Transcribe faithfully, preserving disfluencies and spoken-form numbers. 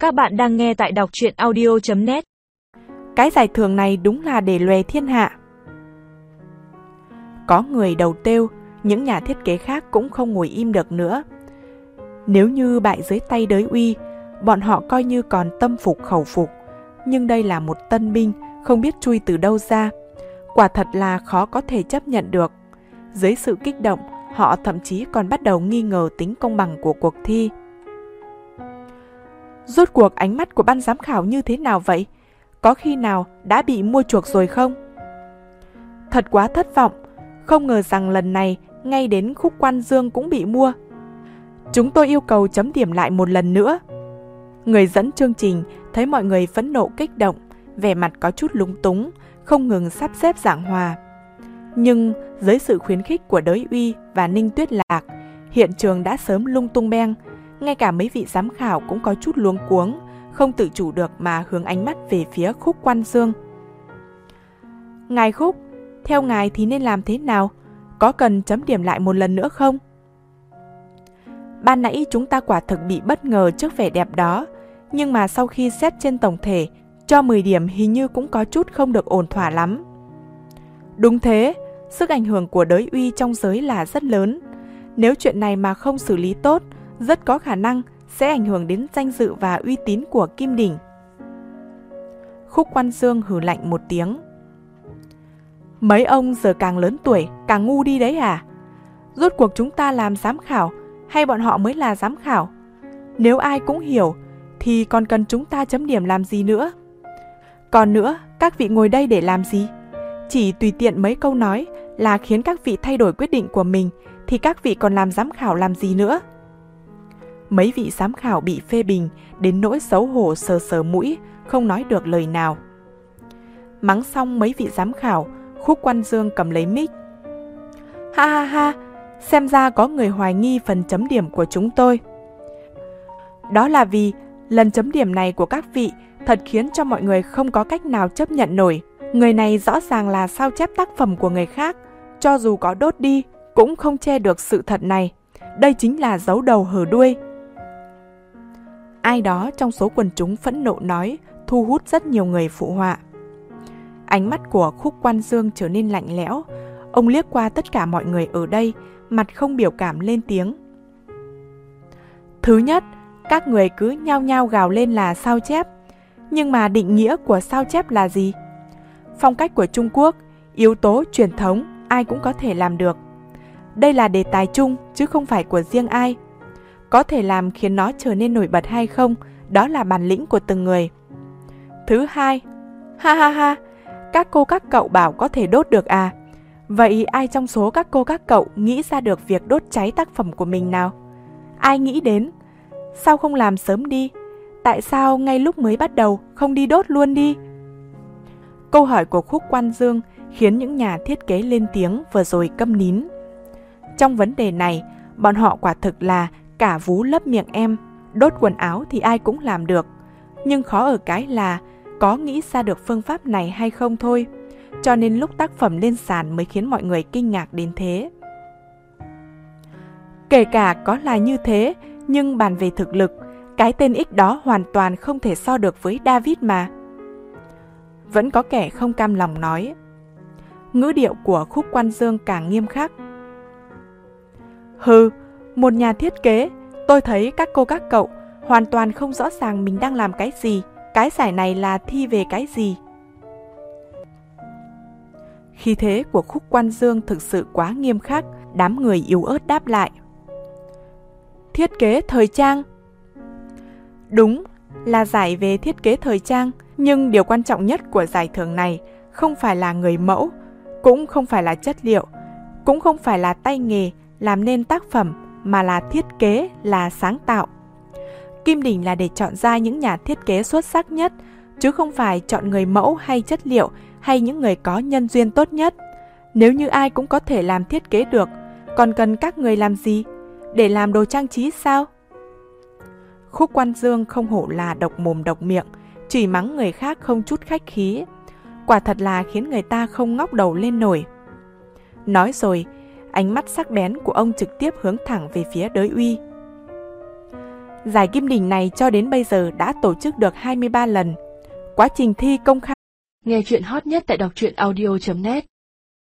Các bạn đang nghe tại đọc truyện audio chấm net. Cái giải thưởng này đúng là để lòe thiên hạ. Có người đầu têu, những nhà thiết kế khác cũng không ngồi im được nữa. Nếu như bại dưới tay Đới Uy, bọn họ coi như còn tâm phục khẩu phục. Nhưng đây là một tân binh, không biết chui từ đâu ra. Quả thật là khó có thể chấp nhận được. Dưới sự kích động, họ thậm chí còn bắt đầu nghi ngờ tính công bằng của cuộc thi. Rốt cuộc ánh mắt của ban giám khảo như thế nào vậy? Có khi nào đã bị mua chuộc rồi không? Thật quá thất vọng, không ngờ rằng lần này ngay đến Khúc Quan Dương cũng bị mua. Chúng tôi yêu cầu chấm điểm lại một lần nữa. Người dẫn chương trình thấy mọi người phẫn nộ kích động, vẻ mặt có chút lúng túng, không ngừng sắp xếp giảng hòa. Nhưng dưới sự khuyến khích của Đới Uy và Ninh Tuyết Lạc, hiện trường đã sớm lung tung beng. Ngay cả mấy vị giám khảo cũng có chút luống cuống, không tự chủ được mà hướng ánh mắt về phía Khúc Quan Dương. Ngài Khúc, theo ngài thì nên làm thế nào? Có cần chấm điểm lại một lần nữa không? Ban nãy chúng ta quả thực bị bất ngờ trước vẻ đẹp đó, nhưng mà sau khi xét trên tổng thể, cho mười điểm hình như cũng có chút không được ổn thỏa lắm. Đúng thế, sức ảnh hưởng của Đới Uy trong giới là rất lớn. Nếu chuyện này mà không xử lý tốt, rất có khả năng sẽ ảnh hưởng đến danh dự và uy tín của Kim Đình. Khúc Quan Dương hừ lạnh một tiếng. Mấy ông giờ càng lớn tuổi, càng ngu đi đấy à? Rốt cuộc chúng ta làm giám khảo, hay bọn họ mới là giám khảo? Nếu ai cũng hiểu, thì còn cần chúng ta chấm điểm làm gì nữa? Còn nữa, các vị ngồi đây để làm gì? Chỉ tùy tiện mấy câu nói là khiến các vị thay đổi quyết định của mình, thì các vị còn làm giám khảo làm gì nữa? Mấy vị giám khảo bị phê bình đến nỗi xấu hổ sờ sờ mũi, không nói được lời nào. Mắng xong mấy vị giám khảo, Khúc Quan Dương cầm lấy mic. Ha ha ha, xem ra có người hoài nghi phần chấm điểm của chúng tôi. Đó là vì lần chấm điểm này của các vị thật khiến cho mọi người không có cách nào chấp nhận nổi. Người này rõ ràng là sao chép tác phẩm của người khác, cho dù có đốt đi cũng không che được sự thật này. Đây chính là giấu đầu hở đuôi. Ai đó trong số quần chúng phẫn nộ nói, thu hút rất nhiều người phụ họa. Ánh mắt của Khúc Quan Dương trở nên lạnh lẽo. Ông liếc qua tất cả mọi người ở đây, mặt không biểu cảm lên tiếng. Thứ nhất, các người cứ nhao nhao gào lên là sao chép. Nhưng mà định nghĩa của sao chép là gì? Phong cách của Trung Quốc, yếu tố truyền thống, ai cũng có thể làm được. Đây là đề tài chung, chứ không phải của riêng ai. Có thể làm khiến nó trở nên nổi bật hay không, đó là bản lĩnh của từng người. Thứ hai, ha ha ha, các cô các cậu bảo có thể đốt được à? Vậy ai trong số các cô các cậu nghĩ ra được việc đốt cháy tác phẩm của mình nào? Ai nghĩ đến? Sao không làm sớm đi? Tại sao ngay lúc mới bắt đầu không đi đốt luôn đi? Câu hỏi của Khúc Quan Dương khiến những nhà thiết kế lên tiếng vừa rồi câm nín. Trong vấn đề này, bọn họ quả thực là cả vú lấp miệng em. Đốt quần áo thì ai cũng làm được, nhưng khó ở cái là có nghĩ ra được phương pháp này hay không thôi. Cho nên lúc tác phẩm lên sàn mới khiến mọi người kinh ngạc đến thế. Kể cả có là như thế, nhưng bàn về thực lực, cái tên X đó hoàn toàn không thể so được với David mà. Vẫn có kẻ không cam lòng nói. Ngữ điệu của Khúc Quan Dương càng nghiêm khắc. Hừ, một nhà thiết kế, tôi thấy các cô các cậu hoàn toàn không rõ ràng mình đang làm cái gì, cái giải này là thi về cái gì. Khí thế của Khúc Quan Dương thực sự quá nghiêm khắc, đám người yếu ớt đáp lại. Thiết kế thời trang. Đúng, là giải về thiết kế thời trang, nhưng điều quan trọng nhất của giải thưởng này không phải là người mẫu, cũng không phải là chất liệu, cũng không phải là tay nghề làm nên tác phẩm, mà là thiết kế, là sáng tạo. Kim Đình là để chọn ra những nhà thiết kế xuất sắc nhất, chứ không phải chọn người mẫu hay chất liệu hay những người có nhân duyên tốt nhất. Nếu như ai cũng có thể làm thiết kế được, còn cần các người làm gì? Để làm đồ trang trí sao? Khúc Quan Dương không hổ là độc mồm độc miệng, chửi mắng người khác không chút khách khí. Quả thật là khiến người ta không ngóc đầu lên nổi. Nói rồi, ánh mắt sắc bén của ông trực tiếp hướng thẳng về phía Đới Uy. Giải Kim Đỉnh này cho đến bây giờ đã tổ chức được hai mươi ba lần. Quá trình thi công khai. Nghe chuyện hot nhất tại đọc truyện audio chấm net